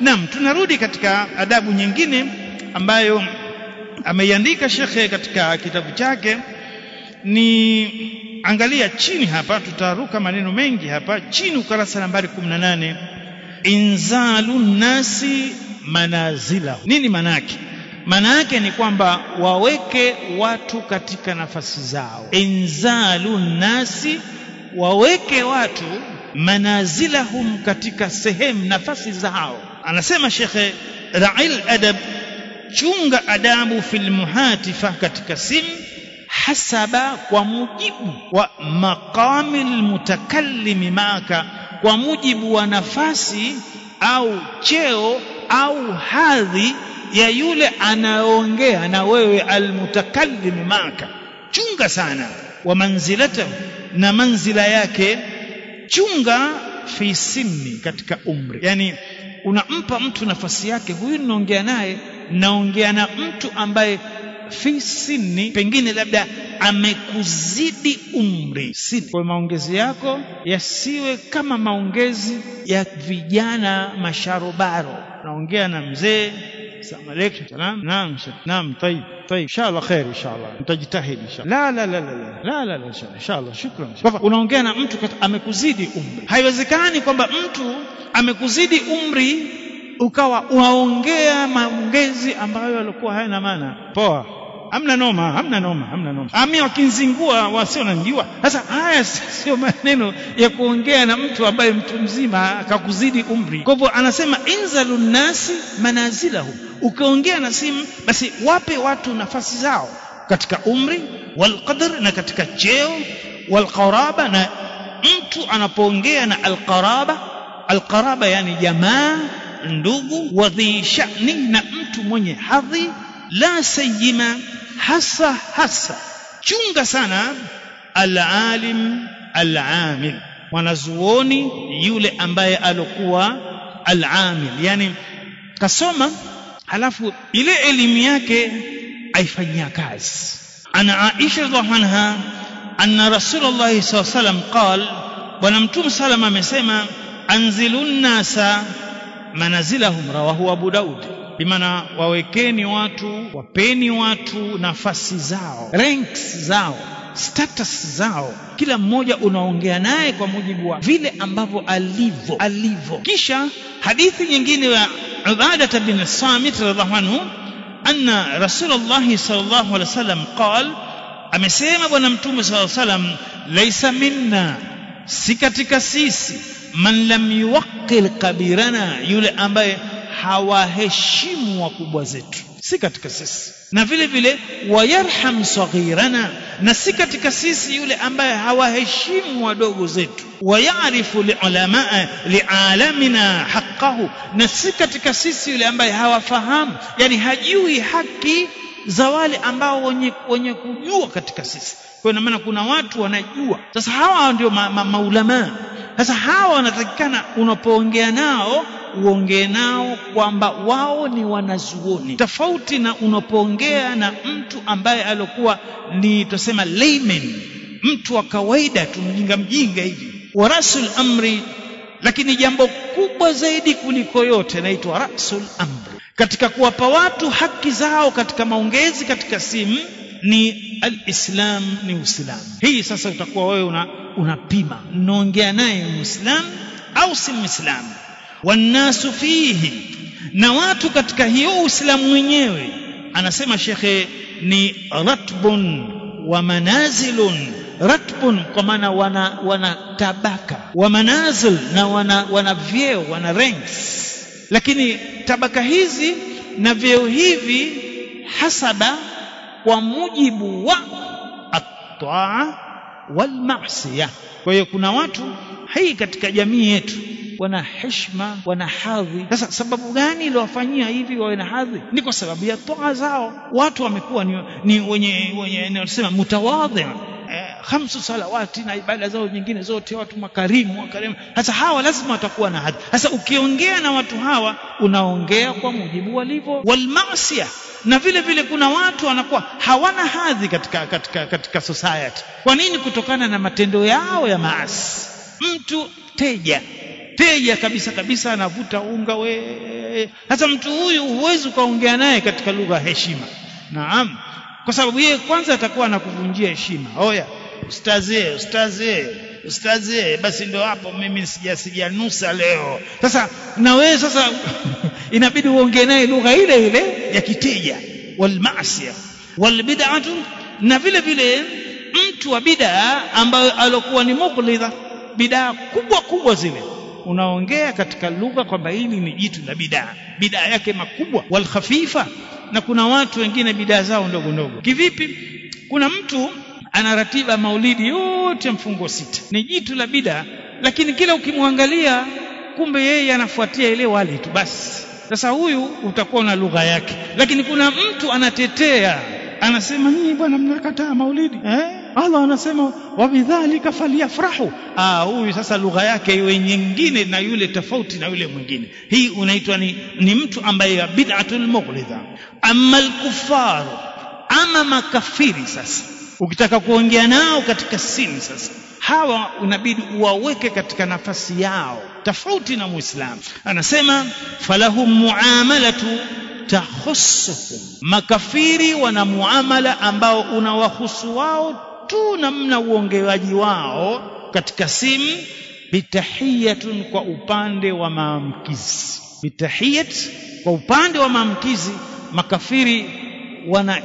Naam, tunarudi katika adabu nyingine ambayo ameiandika shekhe katika kitabu chake. Ni angalia chini hapa, tutaruka maneno mengi hapa chini, ukurasa nambari 18. Inzalun nasi manazila. Nini maana yake? Maana yake ni kwamba waweke watu katika nafasi zao. Inzalun nasi, waweke watu manazilahum, katika sehemu nafasi zao. Anasema shekhe, ra'il adab, chunga adabu fil muhatifa, katika simu, hasaba, kwa mujibu wa maqamil mutakallimi maka, kwa mujibu wa nafasi au cheo au hadhi ya yule anaongea na wewe, almutakallim maka. Chunga sana. Wa manzilatahu, na manzila yake. Chunga fi sinni, katika umri. Yani unampa mtu nafasi yake. Huyu naongea naye, naongea na mtu ambaye fi sinni, pengine labda amekuzidi umri. Kwa maongezi yako yasiwe kama maongezi ya vijana masharobaro. Naongea na mzee, assalamu alaykum, salam, naam, tayib, inshallah khair, inshallah nitajitahidi, inshallah la inshallah, shukran. Kwa unaongea na mtu amekuzidi umri. Haiwezekani kwamba mtu amekuzidi umri ukawa unaongea maongezi ambayo yalikuwa hayana maana. Poa, hamna noma. Ami wakinzingua wasio nanijua. Sasa haya sio maneno ya kuongea na mtu ambaye mtu mzima akakuzidi umri. Kwa hivyo anasema inzalun nasi manazilahu, ukiongea na simu basi wape watu nafasi zao katika umri, wal qadr, na katika cheo, wal qaraba, na mtu anapoongea na alqaraba yani jamaa, ndugu, wa dhi sha'ni, na mtu mwenye hadhi, la sayyima, hasa chunga sana, alalim alamil, mwanazuoni yule ambaye alokuwa alamil, yani kasoma halafu ile elimu yake aifanyia kazi. Ana Aisha radhiallahu anha anna Rasulullah sallallahu alaihi wasallam qala, bwana mtume salama amesema, anzilun nasa manazilahum, rawahu Abu Daud. Bimaana wawekeni watu, wapeni watu nafasi zao, ranks zao, status zao. Kila mmoja unaongea naye kwa mujibu wa vile ambavyo alivyo. Kisha hadithi nyingine ya Ubadah bin Samit radhiallahu anhu, anna Rasulullah sallallahu alaihi wasallam qala, amesema bwana mtume sallallahu alaihi wasallam, laisa minna, si katika sisi, man lam yuwaqqil kabirana, yule ambaye hawaheshimu wakubwa zetu, si katika sisi. Na vile vile wayarham saghirana, na si katika sisi yule ambaye hawaheshimu wadogo zetu. Wayarifu lialamina haqqahu, na si katika sisi yule ambaye hawafahamu, yani hajui haki za wale ambao wenye kujua katika sisi. Kwa maana kuna watu wanajua. Sasa hawa ndio maulama. Sasa hawa wanatakikana unapoongea nao uongee nao kwamba wao ni wanazuoni, tofauti na unapoongea na mtu ambaye alikuwa ni tusema layman, mtu wa kawaida tu, mjinga hivi. Wa rasul amri, lakini jambo kubwa zaidi kuliko yote naitwa rasul amri, katika kuwapa watu haki zao katika maongezi katika simu, ni alislam, ni Uislamu. Hii sasa utakuwa wewe unapima, unaongea naye Muislamu au si Muislamu. Wanasu fihi, na watu katika hiyo Uislamu mwenyewe. Anasema shekhe, ni ratbun wa manazilun. Ratbun kwa maana wana tabaka, wa manazil, na wana vyeo, wana ranks. Lakini tabaka hizi na vyeo hivi hasaba, kwa mujibu wa at-taa wal ma'siyah. Kwa hiyo kuna watu hii katika jamii yetu wana heshima, wana hadhi. Sasa sababu gani iliwafanyia hivi wawe na hadhi? Ni kwa sababu ya toa zao. Watu wamekuwa ni wenye nasema mutawadhi, 5 salawati na ibada zao nyingine zote, watu makarimu. Sasa hawa lazima watakuwa na hadhi. Sasa ukiongea na watu hawa unaongea kwa mujibu walivyo. Wal ma'siyah, na vile vile kuna watu wanakuwa hawana hadhi katika society. Kwa nini? Kutokana na matendo yao ya maasi. Mtu teja kabisa anavuta unga Sasa mtu huyu huwezi ukaongea naye katika lugha ya heshima. Naam, kwa sababu yeye kwanza atakuwa anakuvunjia heshima. Oya ustaze, basi ndio hapo mimi sijanusa leo. Sasa na wewe sasa inabidi uongee naye lugha ile ile ya kiteja. Wal ma'siyah wal bid'atu, na vile vile mtu wa bid'a ambaye alokuwa ni muqlidha, bid'a kubwa zile, unaongea katika lugha kwamba hili ni jitu la bid'a yake makubwa. Wal khafifa, na kuna watu wengine bid'a zao ndogo. Kivipi? Kuna mtu ana ratiba maulidi yote mfungo 6, ni jitu la bid'a, lakini kila ukimwangalia kumbe yeye anafuatia ile wali tu basi. Sasa huyu utakuwa na lugha yake. Lakini kuna mtu anatetea, anasema nyinyi bwana mnakataa maulidi, Allah anasema wabidhalika falyafrahu. Huyu sasa lugha yake iwe nyingine na yule tofauti na yule mwingine. Hii unaitwa ni mtu ambaye bid'atul muqlidha. Amma al-kuffar, ama makafiri, sasa ukitaka kuongea nao katika sini, sasa hawa unabidi uwaweke katika nafasi yao tofauti na Muislamu. Anasema falahum muamalatu tahussuhum, makafiri wana muamala ambao unawahusu wao tu, namna uongeaji wao katika simu, bitahiyatun, kwa upande wa maamkizi. Bitahiyat, kwa upande wa maamkizi, makafiri wana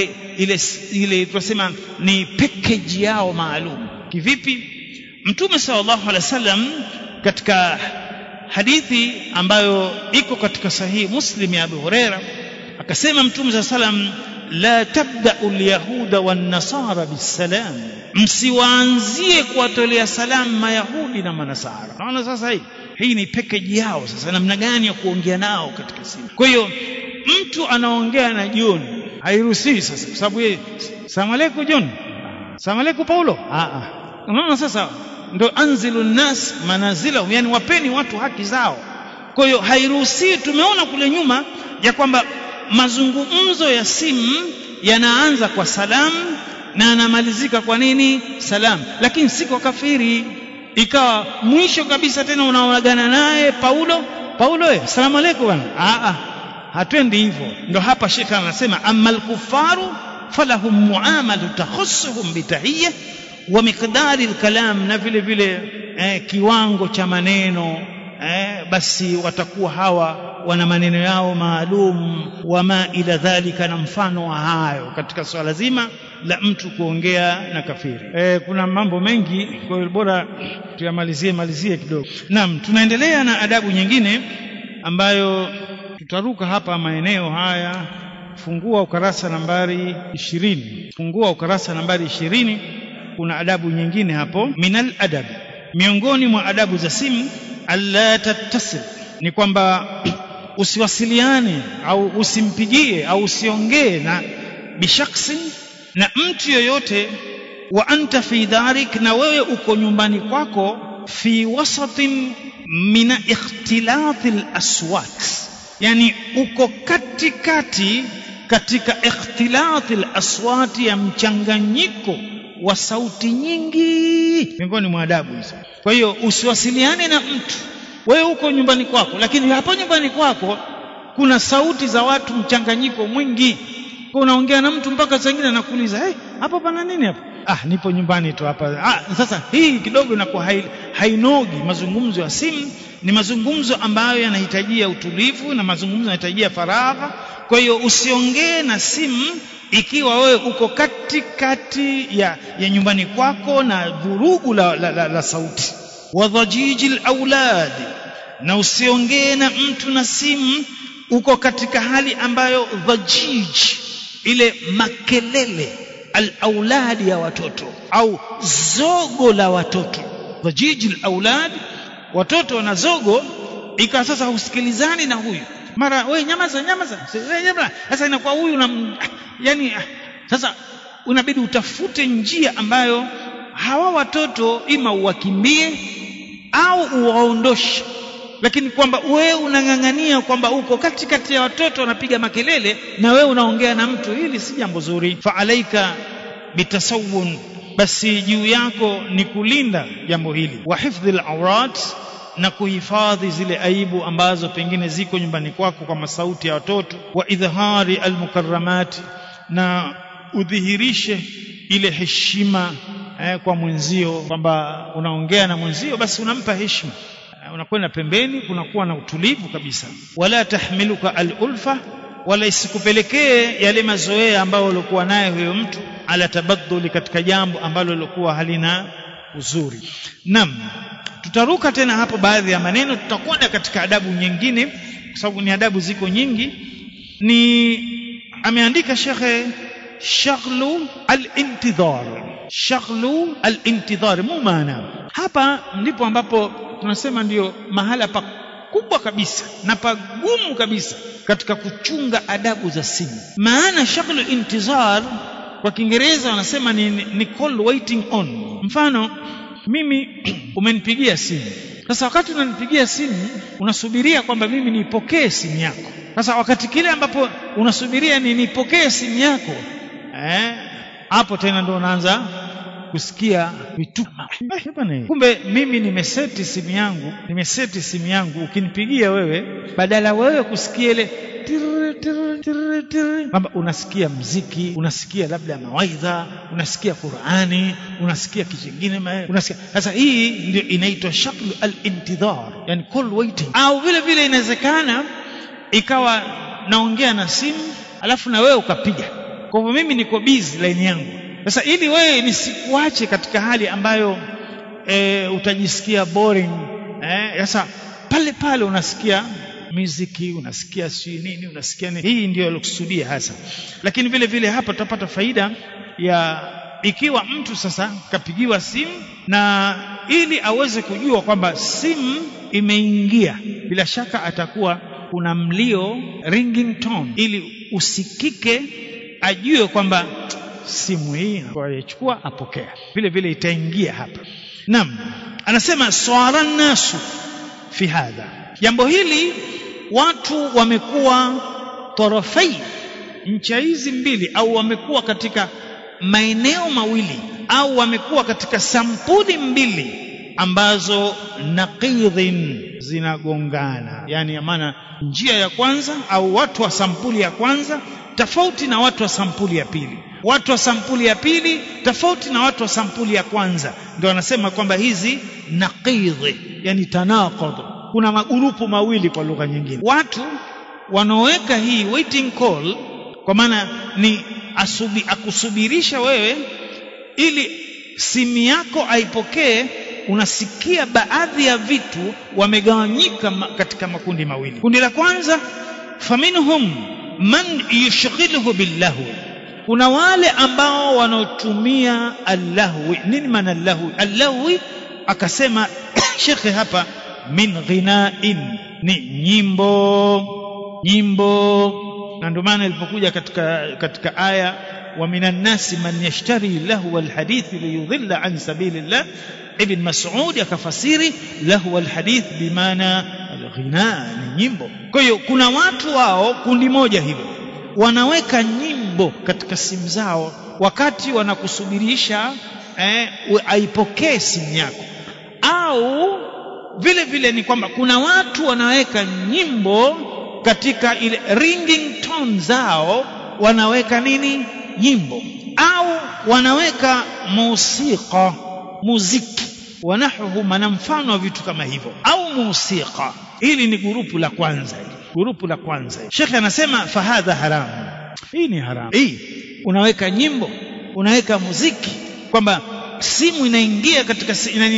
ile tunasema ni package yao maalum. Kivipi? Mtume sallallahu alaihi wasallam katika hadithi ambayo iko katika sahihi Muslim ya Abu Huraira akasema Mtume sallallahu alaihi wasallam, la tabda'u al-yahuda wan-nasara bis-salam, msiwaanzie kuwatolea salamu mayahudi na manasara. Naona sasa hii ni package yao. Sasa namna gani ya kuongea nao katika simu? Kwa hiyo mtu anaongea na John hairuhusiwi sasa, kwa sababu yeye salamu alaykum John, salamu alaykum Paulo. Unaona sasa ndo anzilu nas manazila, yani wapeni watu haki zao. Kwa hiyo hairuhusiwi. Tumeona kule nyuma ya kwamba mazungumzo ya simu yanaanza kwa salamu na yanamalizika kwa nini? Salamu. Lakini si kwa kafiri. Ikawa mwisho kabisa tena unaagana naye Paulo, salamu alaykum bwana. Hatwendi hivyo. Ndo hapa Sheikh anasema amal kufaru falahum muamalu takhussuhum bitahiyya wa miqdari al-kalam, na vile vile kiwango cha maneno, basi watakuwa hawa wana maneno yao maalum, wama ila dhalika, na mfano wa hayo katika swala zima la mtu kuongea na kafiri. Kuna mambo mengi, kwa hiyo bora tuyamalizie kidogo. Naam, tunaendelea na adabu nyingine ambayo tutaruka hapa maeneo haya. Fungua ukurasa nambari 20. Fungua ukurasa nambari 20. Kuna adabu nyingine hapo. Minal adab, miongoni mwa adabu za simu, alla tattasil, ni kwamba usiwasiliane au usimpigie au usiongee na bishakhsin, na mtu yoyote, wa anta fi dharik, na wewe uko nyumbani kwako, fi wasatin min ikhtilatil aswat, yani uko katikati katika ikhtilatil aswati, ya mchanganyiko wa sauti nyingi, miongoni mwa adabu hizo. Kwa hiyo usiwasiliane na mtu, wewe uko nyumbani kwako, lakini hapo nyumbani kwako kuna sauti za watu, mchanganyiko mwingi. Kwa unaongea na mtu mpaka saa nyingine anakuuliza, hapa pana nini hapa? Nipo nyumbani tu hapa. Sasa hii kidogo inakuwa hainogi. Mazungumzo ya simu ni mazungumzo ambayo yanahitajia utulivu, na mazungumzo yanahitajia faragha. Kwa hiyo usiongee na simu ikiwa wewe uko katikati ya nyumbani kwako na vurugu la sauti. Wadhajijil aulad, na usiongee na mtu na simu uko katika hali ambayo dhajij, ile makelele, al-auladi ya watoto au zogo la watoto. Dhajijil aulad, watoto wana zogo, ikawa sasa husikilizani na huyu, mara wewe nyamaza. Sasa inakuwa huyu yani sasa unabidi utafute njia ambayo hawa watoto ima uwakimbie au uwaondoshe. Lakini kwamba wewe unang'ang'ania kwamba uko katikati ya watoto wanapiga makelele na wewe unaongea na mtu, hili si jambo zuri. Fa alaika bitasawun, basi juu yako ni kulinda jambo hili. Wa hifdhil awrat, na kuhifadhi zile aibu ambazo pengine ziko nyumbani kwako kama sauti ya watoto, wa idhhari almukarramat, na udhihirishe ile heshima kwa mwenzio, kwamba unaongea na mwenzio basi unampa heshima, unakwenda pembeni, kunakuwa na utulivu kabisa. Wala tahmiluka alulfa, wala isikupelekee yale mazoea ambayo ulikuwa naye huyo mtu, ala tabadduli, katika jambo ambalo lilikuwa halina uzuri. Naam, tutaruka tena hapo baadhi ya maneno, tutakwenda katika adabu nyingine kwa sababu ni adabu ziko nyingi. Ni ameandika shekhe shaghlu al-intidhar, shaghlu al-intidhar. Maana hapa ndipo ambapo tunasema ndio mahala pa kubwa kabisa na pagumu kabisa katika kuchunga adabu za simu. Maana shaghlu al-intidhar kwa Kiingereza wanasema ni call waiting on. Mfano, mimi umenipigia simu. Sasa wakati unanipigia simu unasubiria kwamba mimi nipokee simu yako. Sasa wakati kile ambapo unasubiria nipokee simu yako, hapo tena ndo unaanza kusikia vituma. Kumbe mimi nimeseti simu yangu, ukinipigia wewe, badala wewe kusikia ile kwamba unasikia mziki, unasikia labda mawaidha, unasikia Qur'ani, unasikia kitu kingine, unasikia. Sasa hii ndio inaitwa shaklu al-intidhar, yani call waiting. Au vile vile inawezekana ikawa naongea na simu alafu na wewe ukapiga, kwa hivyo mimi niko busy line yangu. Sasa ili wewe nisikuache katika hali ambayo utajisikia boring, sasa pale unasikia muziki, unasikia nini, unasikia nini. Hii ndio alokusudia hasa. Lakini vile vile hapa tutapata faida ya ikiwa mtu sasa kapigiwa simu, na ili aweze kujua kwamba simu imeingia, bila shaka atakuwa kuna mlio, ringing tone, ili usikike, ajue kwamba simu hii anachukua, apokea. Vile vile itaingia hapa. Naam, anasema swara nasu fi hadha, jambo hili watu wamekuwa tarafai, ncha hizi mbili, au wamekuwa katika maeneo mawili, au wamekuwa katika sampuli mbili ambazo naqidhin, zinagongana. Yani maana njia ya kwanza au watu wa sampuli ya kwanza tofauti na watu wa sampuli ya pili, watu wa sampuli ya pili tofauti na watu wa sampuli ya kwanza. Ndio wanasema kwamba hizi naqidhi, yani tanaqud. Kuna magrupu mawili kwa lugha nyingine. Watu wanaoweka hii waiting call, kwa maana ni akusubirisha wewe ili simu yako aipokee. Unasikia baadhi ya vitu wamegawanyika katika makundi mawili. Kundi la kwanza, faminhum man yushghiluhu billahu, kuna wale ambao wanaotumia allahwi. Nini maana allahwi? Allahwi akasema shekhe hapa, min ghinain, ni nyimbo. Na ndio maana ilipokuja katika aya, wa minan nasi man yashtari lahu alhadith liyudhilla an sabilillah, Ibn Mas'ud akafasiri lahu alhadith bimaana alghina, ni nyimbo. Kwa hiyo kuna watu wao, kundi moja hilo, wanaweka nyimbo katika simu zao wakati wanakusubirisha aipokee simu yako. Au vile vile ni kwamba kuna watu wanaweka nyimbo katika ile ringing tone zao, wanaweka nini? Nyimbo. Au wanaweka musika, muziki, wanahuhu, na mfano wa vitu kama hivyo, au musika. Hili ni grupu la kwanza. Sheikh anasema fahadha haram, hii ni haram. Hii unaweka nyimbo, unaweka muziki, kwamba simu inaingia katika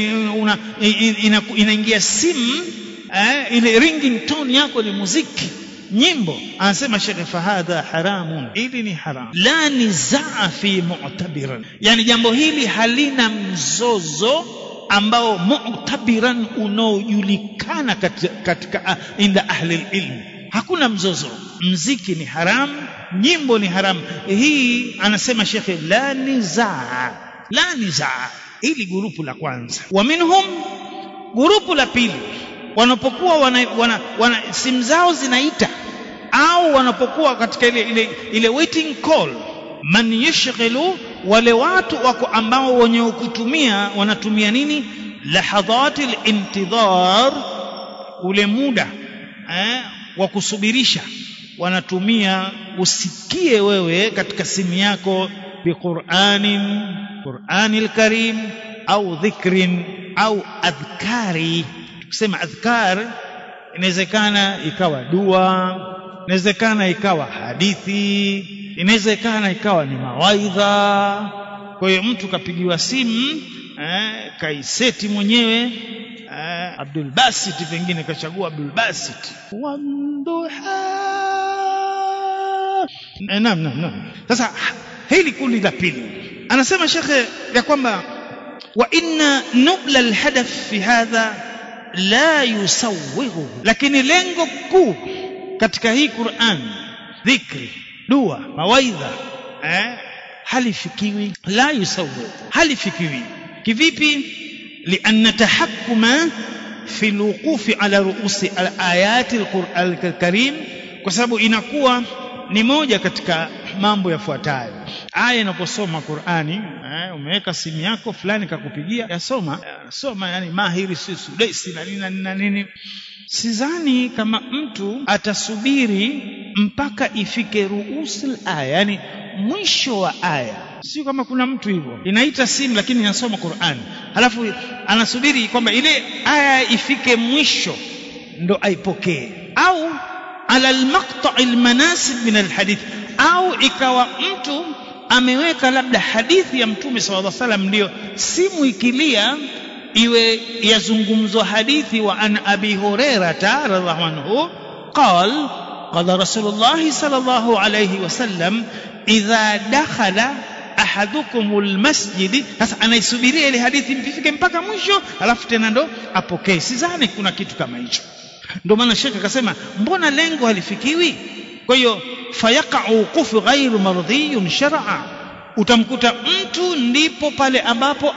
inaingia simu, ile ringing tone yako ni muziki, nyimbo. Anasema Sheikh fahadha haramun, hili ni haram. La nizaa fi mu'tabiran, yani jambo hili halina mzozo ambao mu'tabiran, unaojulikana katika inda ahli ilm. Hakuna mzozo. Mziki ni haram, nyimbo ni haram. Hii anasema Sheikh la nizaa, hili grupu la kwanza. Wa minhum, grupu la pili, wanapokuwa wana simu zao zinaita, au wanapokuwa katika ile waiting call, man yashghilu, wale watu wako ambao wenye kutumia, wanatumia nini? Lahadhatil intidhar ule muda wa kusubirisha wanatumia usikie wewe katika simu yako Qur'anil Karim au dhikrin au adhkari. Tukisema adhkar inawezekana ikawa dua, inawezekana ikawa hadithi, inawezekana ikawa ni mawaidha. Kwa hiyo mtu kapigiwa simu kaiseti mwenyewe Abdul Basit, pengine kachagua Abdul Basit wanduha. Naam. Sasa hili kundi la pili anasema shekhe ya kwamba wa inna nubla alhadaf fi hadha la yusawwihu, lakini lengo kuu katika hii Qur'an, dhikri, dua, mawaidha halifikiwi. La yusawwihu, halifikiwi. Kivipi? lianna tahakkuma fi alwuqufi ala ruusi alayati alquran alkarim, kwa sababu inakuwa ni moja katika mambo yafuatayo. Aya inaposoma Qur'ani, umeweka simu yako fulani kakupigia, yasoma yani mahiri sudaisi na nini. Sidhani kama mtu atasubiri mpaka ifike ruusul aya, yani mwisho wa aya. Sio kama kuna mtu hivyo inaita simu lakini inasoma Qur'ani, halafu anasubiri kwamba ile aya ifike mwisho ndo aipokee. Au ala almaqta' almanasib min alhadith, au ikawa mtu ameweka labda hadithi ya Mtume sallallahu alaihi wasallam, ndio simu ikilia iwe yazungumzwa hadithi wa an Abi Hurairah radhiallahu anhu qala Rasulullah sallallahu alaihi wasallam idha dakhala ahadukumul masjid. Sasa anaisubiria ile hadithi ifike mpaka mwisho alafu tena ndo apokee. Sidhani kuna kitu kama hicho. Ndio maana Sheikh akasema mbona lengo halifikiwi? Kwa hiyo fayaqa'u qufu ghairu mardhiyun shar'a, utamkuta mtu ndipo pale ambapo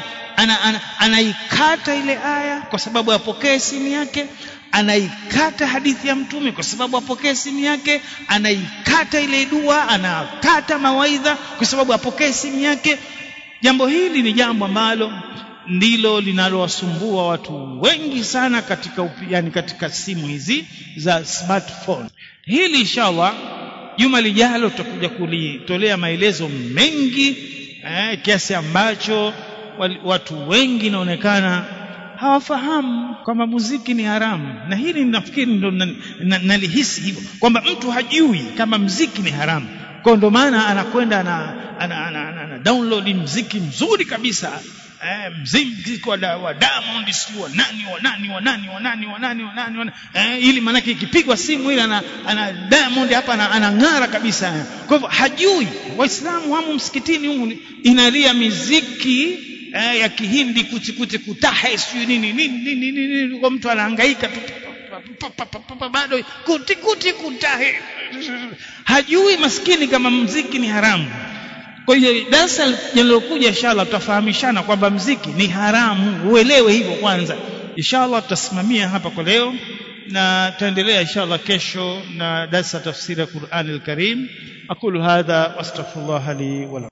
anaikata ile aya kwa sababu apokee simu yake, anaikata hadithi ya Mtume kwa sababu apokee simu yake, anaikata ile dua, anakata mawaidha kwa sababu apokee simu yake. Jambo hili ni jambo ambalo ndilo linalowasumbua watu wengi sana katika simu hizi za smartphone. Hili inshallah juma lijalo tutakuja kulitolea maelezo mengi kiasi ambacho watu wengi inaonekana hawafahamu kwamba muziki ni haramu. Na hili nafikiri ndo nalihisi hivyo kwamba mtu hajui kama muziki ni haramu. Kwa ndo maana anakwenda ana download muziki mzuri kabisa, muziki wa Diamond, si wa nani, ili manake ikipigwa simu ile ana Diamond hapa anang'ara kabisa. Kwa hivyo hajui. Waislamu wamo msikitini humu inalia muziki ya Kihindi, kuti kutahe sio nini, kwa mtu anahangaika tu bado kuti kutahe, hajui maskini kama muziki ni haramu. Kwa hiyo darasa linalokuja inshallah tutafahamishana kwamba muziki ni haramu, uelewe hivyo kwanza. Inshallah tutasimamia hapa kwa leo na tutaendelea inshallah kesho na darasa tafsiri ya Qur'an al-Karim. Aqulu hadha wastaghfirullah li wa lakum.